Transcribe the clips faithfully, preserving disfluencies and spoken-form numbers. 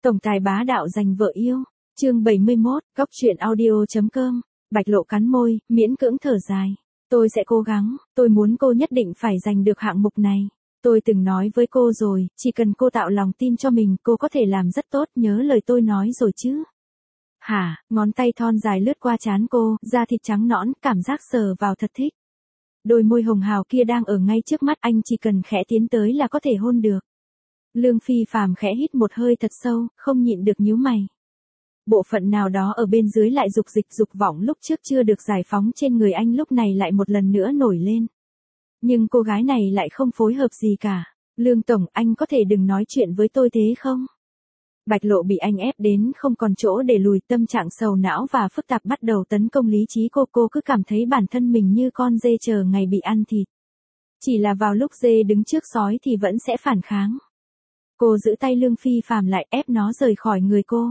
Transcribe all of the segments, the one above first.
Tổng tài bá đạo giành vợ yêu. Chương bảy mươi mốt, góc truyện audio chấm com. Bạch Lộ cắn môi, miễn cưỡng thở dài. Tôi sẽ cố gắng, tôi muốn cô nhất định phải giành được hạng mục này. Tôi từng nói với cô rồi, chỉ cần cô tạo lòng tin cho mình, cô có thể làm rất tốt, nhớ lời tôi nói rồi chứ. Hả, ngón tay thon dài lướt qua trán cô, da thịt trắng nõn, cảm giác sờ vào thật thích. Đôi môi hồng hào kia đang ở ngay trước mắt anh, chỉ cần khẽ tiến tới là có thể hôn được. Lương Phi Phàm khẽ hít một hơi thật sâu, không nhịn được nhíu mày. Bộ phận nào đó ở bên dưới lại dục dịch dục vọng lúc trước chưa được giải phóng trên người anh lúc này lại một lần nữa nổi lên. Nhưng cô gái này lại không phối hợp gì cả. Lương Tổng, anh có thể đừng nói chuyện với tôi thế không? Bạch Lộ bị anh ép đến không còn chỗ để lùi, tâm trạng sầu não và phức tạp bắt đầu tấn công lý trí cô. Cô cứ cảm thấy bản thân mình như con dê chờ ngày bị ăn thịt. Chỉ là vào lúc dê đứng trước sói thì vẫn sẽ phản kháng. Cô giữ tay Lương Phi Phàm lại, ép nó rời khỏi người cô.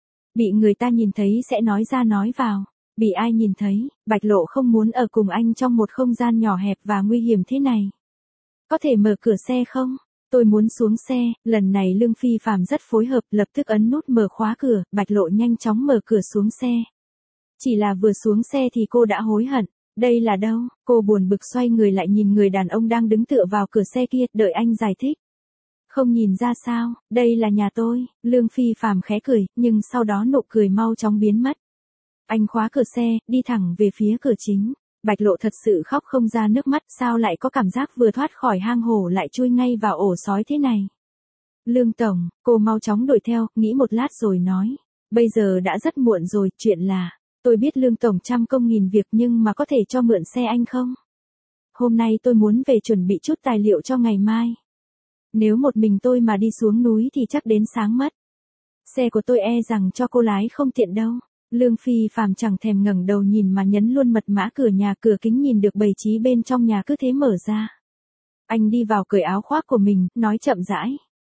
Bị người ta nhìn thấy sẽ nói ra nói vào. Bị ai nhìn thấy, Bạch Lộ không muốn ở cùng anh trong một không gian nhỏ hẹp và nguy hiểm thế này. Có thể mở cửa xe không? Tôi muốn xuống xe. Lần này Lương Phi Phàm rất phối hợp, lập tức ấn nút mở khóa cửa. Bạch Lộ nhanh chóng mở cửa xuống xe. Chỉ là vừa xuống xe thì cô đã hối hận. Đây là đâu? Cô buồn bực xoay người lại nhìn người đàn ông đang đứng tựa vào cửa xe kia, đợi anh giải thích. Không nhìn ra sao, đây là nhà tôi. Lương Phi Phàm khẽ cười, nhưng sau đó nụ cười mau chóng biến mất. Anh khóa cửa xe, đi thẳng về phía cửa chính. Bạch Lộ thật sự khóc không ra nước mắt, sao lại có cảm giác vừa thoát khỏi hang hổ lại chui ngay vào ổ sói thế này. Lương Tổng, cô mau chóng đuổi theo, nghĩ một lát rồi nói. Bây giờ đã rất muộn rồi, chuyện là, tôi biết Lương Tổng trăm công nghìn việc nhưng mà có thể cho mượn xe anh không? Hôm nay tôi muốn về chuẩn bị chút tài liệu cho ngày mai. Nếu một mình tôi mà đi xuống núi thì chắc đến sáng mất. Xe của tôi e rằng cho cô lái không tiện đâu. Lương Phi Phàm chẳng thèm ngẩng đầu nhìn mà nhấn luôn mật mã cửa nhà, cửa kính nhìn được bày trí bên trong nhà cứ thế mở ra. Anh đi vào cởi áo khoác của mình, nói chậm rãi.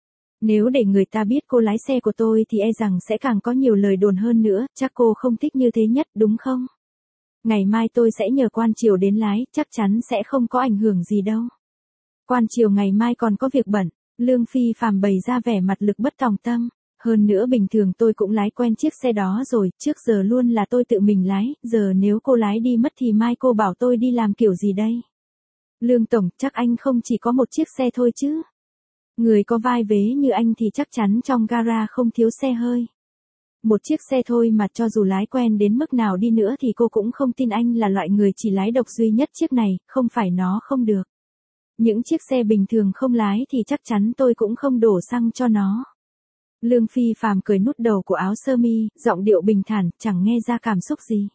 Nếu để người ta biết cô lái xe của tôi thì e rằng sẽ càng có nhiều lời đồn hơn nữa, chắc cô không thích như thế nhất đúng không? Ngày mai tôi sẽ nhờ quan triều đến lái, chắc chắn sẽ không có ảnh hưởng gì đâu. Quan triều ngày mai còn có việc bận. Lương Phi Phàm bày ra vẻ mặt lực bất tòng tâm. Hơn nữa bình thường tôi cũng lái quen chiếc xe đó rồi, trước giờ luôn là tôi tự mình lái, giờ nếu cô lái đi mất thì mai cô bảo tôi đi làm kiểu gì đây? Lương Tổng, chắc anh không chỉ có một chiếc xe thôi chứ? Người có vai vế như anh thì chắc chắn trong gara không thiếu xe hơi. Một chiếc xe thôi mà cho dù lái quen đến mức nào đi nữa thì cô cũng không tin anh là loại người chỉ lái độc duy nhất chiếc này, không phải nó không được. Những chiếc xe bình thường không lái thì chắc chắn tôi cũng không đổ xăng cho nó. Lương Phi Phàm cười nút đầu của áo sơ mi, giọng điệu bình thản, chẳng nghe ra cảm xúc gì.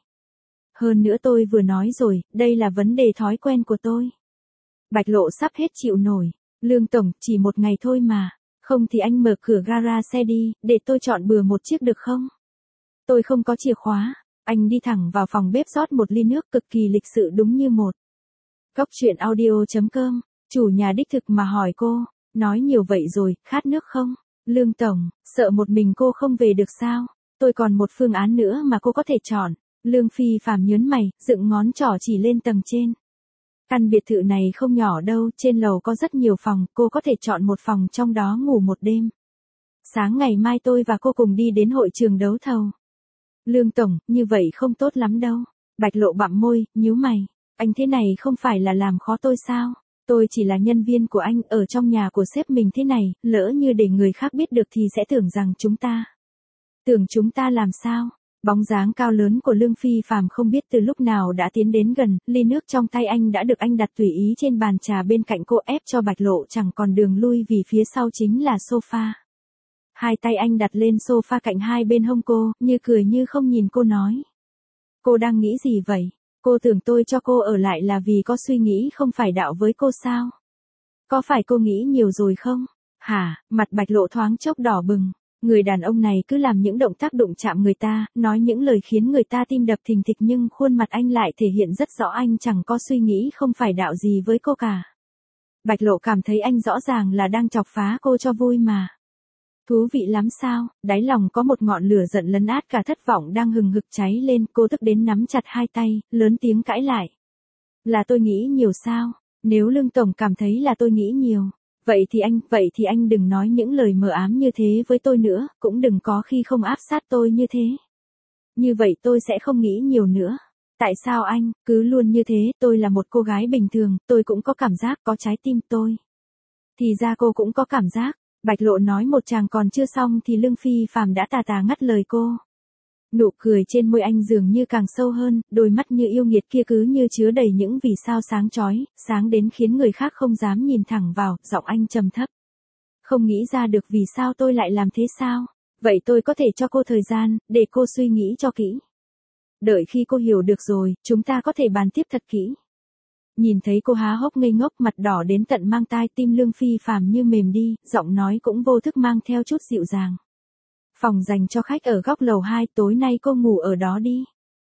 Hơn nữa tôi vừa nói rồi, đây là vấn đề thói quen của tôi. Bạch Lộ sắp hết chịu nổi. Lương Tổng, chỉ một ngày thôi mà. Không thì anh mở cửa gara xe đi, để tôi chọn bừa một chiếc được không? Tôi không có chìa khóa. Anh đi thẳng vào phòng bếp rót một ly nước, cực kỳ lịch sự đúng như một. Góc truyện audio chấm com. Chủ nhà đích thực mà hỏi cô. Nói nhiều vậy rồi, khát nước không? Lương Tổng, sợ một mình cô không về được sao? Tôi còn một phương án nữa mà cô có thể chọn. Lương Phi Phàm nhớn mày, dựng ngón trỏ chỉ lên tầng trên. Căn biệt thự này không nhỏ đâu, trên lầu có rất nhiều phòng, cô có thể chọn một phòng trong đó ngủ một đêm. Sáng ngày mai tôi và cô cùng đi đến hội trường đấu thầu. Lương Tổng, như vậy không tốt lắm đâu. Bạch Lộ bặm môi, nhíu mày. Anh thế này không phải là làm khó tôi sao? Tôi chỉ là nhân viên của anh, ở trong nhà của sếp mình thế này, lỡ như để người khác biết được thì sẽ tưởng rằng chúng ta. Tưởng chúng ta làm sao? Bóng dáng cao lớn của Lương Phi Phàm không biết từ lúc nào đã tiến đến gần, ly nước trong tay anh đã được anh đặt tùy ý trên bàn trà bên cạnh cô, ép cho Bạch Lộ chẳng còn đường lui vì phía sau chính là sofa. Hai tay anh đặt lên sofa cạnh hai bên hông cô, như cười như không nhìn cô nói. Cô đang nghĩ gì vậy? Cô tưởng tôi cho cô ở lại là vì có suy nghĩ không phải đạo với cô sao? Có phải cô nghĩ nhiều rồi không? Hả, mặt Bạch Lộ thoáng chốc đỏ bừng. Người đàn ông này cứ làm những động tác đụng chạm người ta, nói những lời khiến người ta tim đập thình thịch nhưng khuôn mặt anh lại thể hiện rất rõ anh chẳng có suy nghĩ không phải đạo gì với cô cả. Bạch Lộ cảm thấy anh rõ ràng là đang chọc phá cô cho vui mà. Thú vị lắm sao? Đáy lòng có một ngọn lửa giận lấn át cả thất vọng đang hừng hực cháy lên, cô tức đến nắm chặt hai tay, lớn tiếng cãi lại. Là tôi nghĩ nhiều sao? Nếu Lương Tổng cảm thấy là tôi nghĩ nhiều, Vậy thì anh, vậy thì anh đừng nói những lời mờ ám như thế với tôi nữa, cũng đừng có khi không áp sát tôi như thế. Như vậy tôi sẽ không nghĩ nhiều nữa. Tại sao anh, cứ luôn như thế, tôi là một cô gái bình thường, tôi cũng có cảm giác, có trái tim tôi. Thì ra cô cũng có cảm giác. Bạch Lộ nói một tràng còn chưa xong thì Lương Phi Phàm đã tà tà ngắt lời cô. Nụ cười trên môi anh dường như càng sâu hơn, đôi mắt như yêu nghiệt kia cứ như chứa đầy những vì sao sáng chói, sáng đến khiến người khác không dám nhìn thẳng vào, giọng anh trầm thấp. Không nghĩ ra được vì sao tôi lại làm thế sao? Vậy tôi có thể cho cô thời gian, để cô suy nghĩ cho kỹ. Đợi khi cô hiểu được rồi, chúng ta có thể bàn tiếp thật kỹ. Nhìn thấy cô há hốc ngây ngốc, mặt đỏ đến tận mang tai, tim Lương Phi Phàm như mềm đi, giọng nói cũng vô thức mang theo chút dịu dàng. Phòng dành cho khách ở góc lầu hai, tối nay cô ngủ ở đó đi.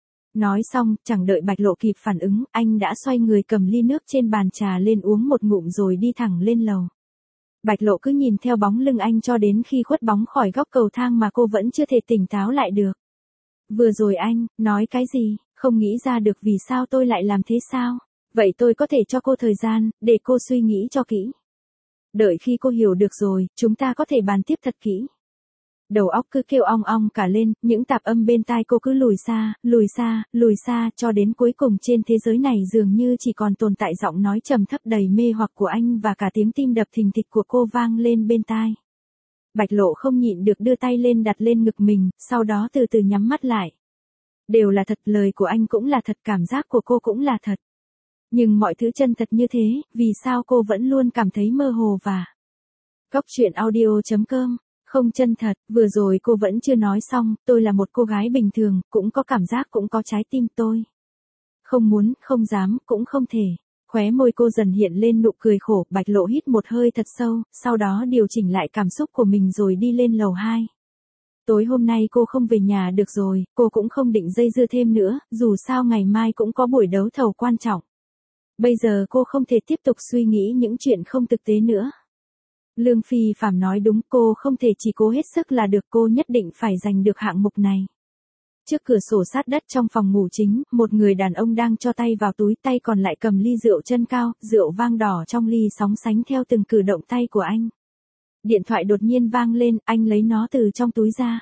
Nói xong, chẳng đợi Bạch Lộ kịp phản ứng, anh đã xoay người cầm ly nước trên bàn trà lên uống một ngụm rồi đi thẳng lên lầu. Bạch Lộ cứ nhìn theo bóng lưng anh cho đến khi khuất bóng khỏi góc cầu thang mà cô vẫn chưa thể tỉnh táo lại được. Vừa rồi anh, nói cái gì, không nghĩ ra được vì sao tôi lại làm thế sao? Vậy tôi có thể cho cô thời gian, để cô suy nghĩ cho kỹ. Đợi khi cô hiểu được rồi, chúng ta có thể bàn tiếp thật kỹ. Đầu óc cứ kêu ong ong cả lên, những tạp âm bên tai cô cứ lùi xa, lùi xa, lùi xa, cho đến cuối cùng trên thế giới này dường như chỉ còn tồn tại giọng nói trầm thấp đầy mê hoặc của anh và cả tiếng tim đập thình thịch của cô vang lên bên tai. Bạch Lộ không nhịn được đưa tay lên đặt lên ngực mình, sau đó từ từ nhắm mắt lại. Đều là thật, lời của anh cũng là thật, cảm giác của cô cũng là thật. Nhưng mọi thứ chân thật như thế, vì sao cô vẫn luôn cảm thấy mơ hồ và... Cóc truyện audio chấm com. Không chân thật, vừa rồi cô vẫn chưa nói xong, tôi là một cô gái bình thường, cũng có cảm giác, cũng có trái tim tôi. Không muốn, không dám, cũng không thể. Khóe môi cô dần hiện lên nụ cười khổ, Bạch Lộ hít một hơi thật sâu, sau đó điều chỉnh lại cảm xúc của mình rồi đi lên lầu hai. Tối hôm nay cô không về nhà được rồi, cô cũng không định dây dưa thêm nữa, dù sao ngày mai cũng có buổi đấu thầu quan trọng. Bây giờ cô không thể tiếp tục suy nghĩ những chuyện không thực tế nữa. Lương Phi Phàm nói đúng, cô không thể chỉ cố hết sức là được, cô nhất định phải giành được hạng mục này. Trước cửa sổ sát đất trong phòng ngủ chính, một người đàn ông đang cho tay vào túi, tay còn lại cầm ly rượu chân cao, rượu vang đỏ trong ly sóng sánh theo từng cử động tay của anh. Điện thoại đột nhiên vang lên, anh lấy nó từ trong túi ra.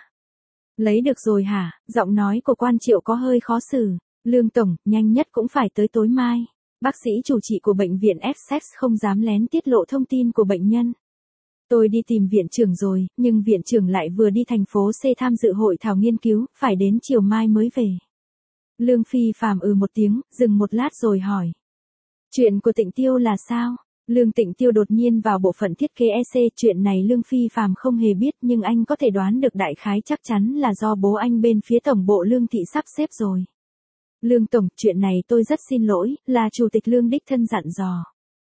Lấy được rồi hả? Giọng nói của Quan Triệu có hơi khó xử. Lương Tổng, nhanh nhất cũng phải tới tối mai. Bác sĩ chủ trị của bệnh viện Essex không dám lén tiết lộ thông tin của bệnh nhân. Tôi đi tìm viện trưởng rồi, nhưng viện trưởng lại vừa đi thành phố C tham dự hội thảo nghiên cứu, phải đến chiều mai mới về. Lương Phi Phàm ừ một tiếng, dừng một lát rồi hỏi. Chuyện của Tịnh Tiêu là sao? Lương Tịnh Tiêu đột nhiên vào bộ phận thiết kế e xê, chuyện này Lương Phi Phàm không hề biết nhưng anh có thể đoán được đại khái, chắc chắn là do bố anh bên phía tổng bộ Lương Thị sắp xếp rồi. Lương Tổng, chuyện này tôi rất xin lỗi, là Chủ tịch Lương đích thân dặn dò.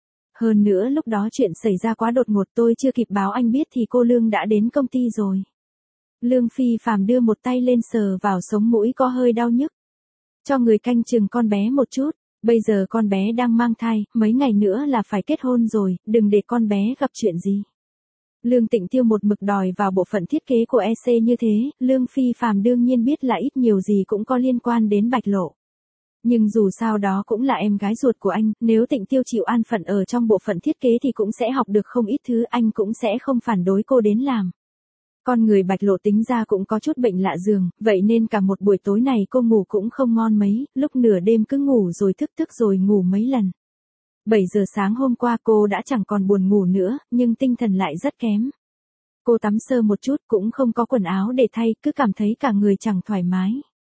Hơn nữa lúc đó chuyện xảy ra quá đột ngột, tôi chưa kịp báo anh biết thì cô Lương đã đến công ty rồi. Lương Phi Phàm đưa một tay lên sờ vào sống mũi có hơi đau nhức. Cho người canh chừng con bé một chút, bây giờ con bé đang mang thai, mấy ngày nữa là phải kết hôn rồi, đừng để con bé gặp chuyện gì. Lương Tịnh Tiêu một mực đòi vào bộ phận thiết kế của e xê như thế, Lương Phi Phàm đương nhiên biết là ít nhiều gì cũng có liên quan đến Bạch Lộ. Nhưng dù sao đó cũng là em gái ruột của anh, nếu Tịnh Tiêu chịu an phận ở trong bộ phận thiết kế thì cũng sẽ học được không ít thứ, anh cũng sẽ không phản đối cô đến làm. Con người Bạch Lộ tính ra cũng có chút bệnh lạ giường, vậy nên cả một buổi tối này cô ngủ cũng không ngon mấy, lúc nửa đêm cứ ngủ rồi thức thức rồi ngủ mấy lần. bảy giờ sáng hôm qua cô đã chẳng còn buồn ngủ nữa, nhưng tinh thần lại rất kém. Cô tắm sơ một chút cũng không có quần áo để thay, cứ cảm thấy cả người chẳng thoải mái.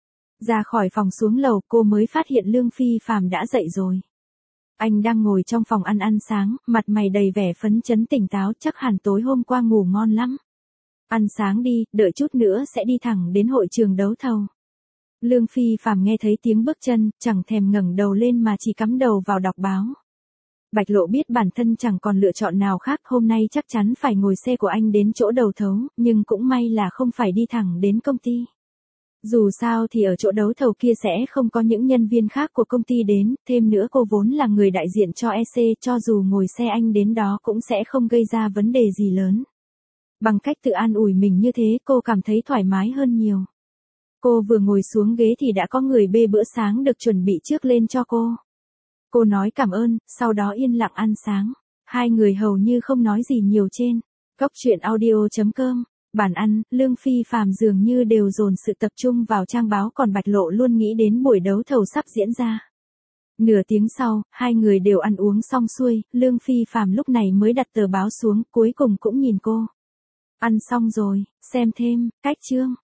Ra khỏi phòng xuống lầu cô mới phát hiện Lương Phi Phàm đã dậy rồi. Anh đang ngồi trong phòng ăn ăn sáng, mặt mày đầy vẻ phấn chấn tỉnh táo, chắc hẳn tối hôm qua ngủ ngon lắm. Ăn sáng đi, đợi chút nữa sẽ đi thẳng đến hội trường đấu thầu. Lương Phi Phàm nghe thấy tiếng bước chân, chẳng thèm ngẩng đầu lên mà chỉ cắm đầu vào đọc báo. Bạch Lộ biết bản thân chẳng còn lựa chọn nào khác, hôm nay chắc chắn phải ngồi xe của anh đến chỗ đấu thầu, nhưng cũng may là không phải đi thẳng đến công ty. Dù sao thì ở chỗ đấu thầu kia sẽ không có những nhân viên khác của công ty đến, thêm nữa cô vốn là người đại diện cho e xê, cho dù ngồi xe anh đến đó cũng sẽ không gây ra vấn đề gì lớn. Bằng cách tự an ủi mình như thế cô cảm thấy thoải mái hơn nhiều. Cô vừa ngồi xuống ghế thì đã có người bê bữa sáng được chuẩn bị trước lên cho cô. Cô nói cảm ơn, sau đó yên lặng ăn sáng. Hai người hầu như không nói gì nhiều trên Cốc truyện audio chấm com. Bàn ăn, Lương Phi Phàm dường như đều dồn sự tập trung vào trang báo, còn Bạch Lộ luôn nghĩ đến buổi đấu thầu sắp diễn ra. Nửa tiếng sau, hai người đều ăn uống xong xuôi, Lương Phi Phàm lúc này mới đặt tờ báo xuống, cuối cùng cũng nhìn cô. Ăn xong rồi, xem thêm, cách chương.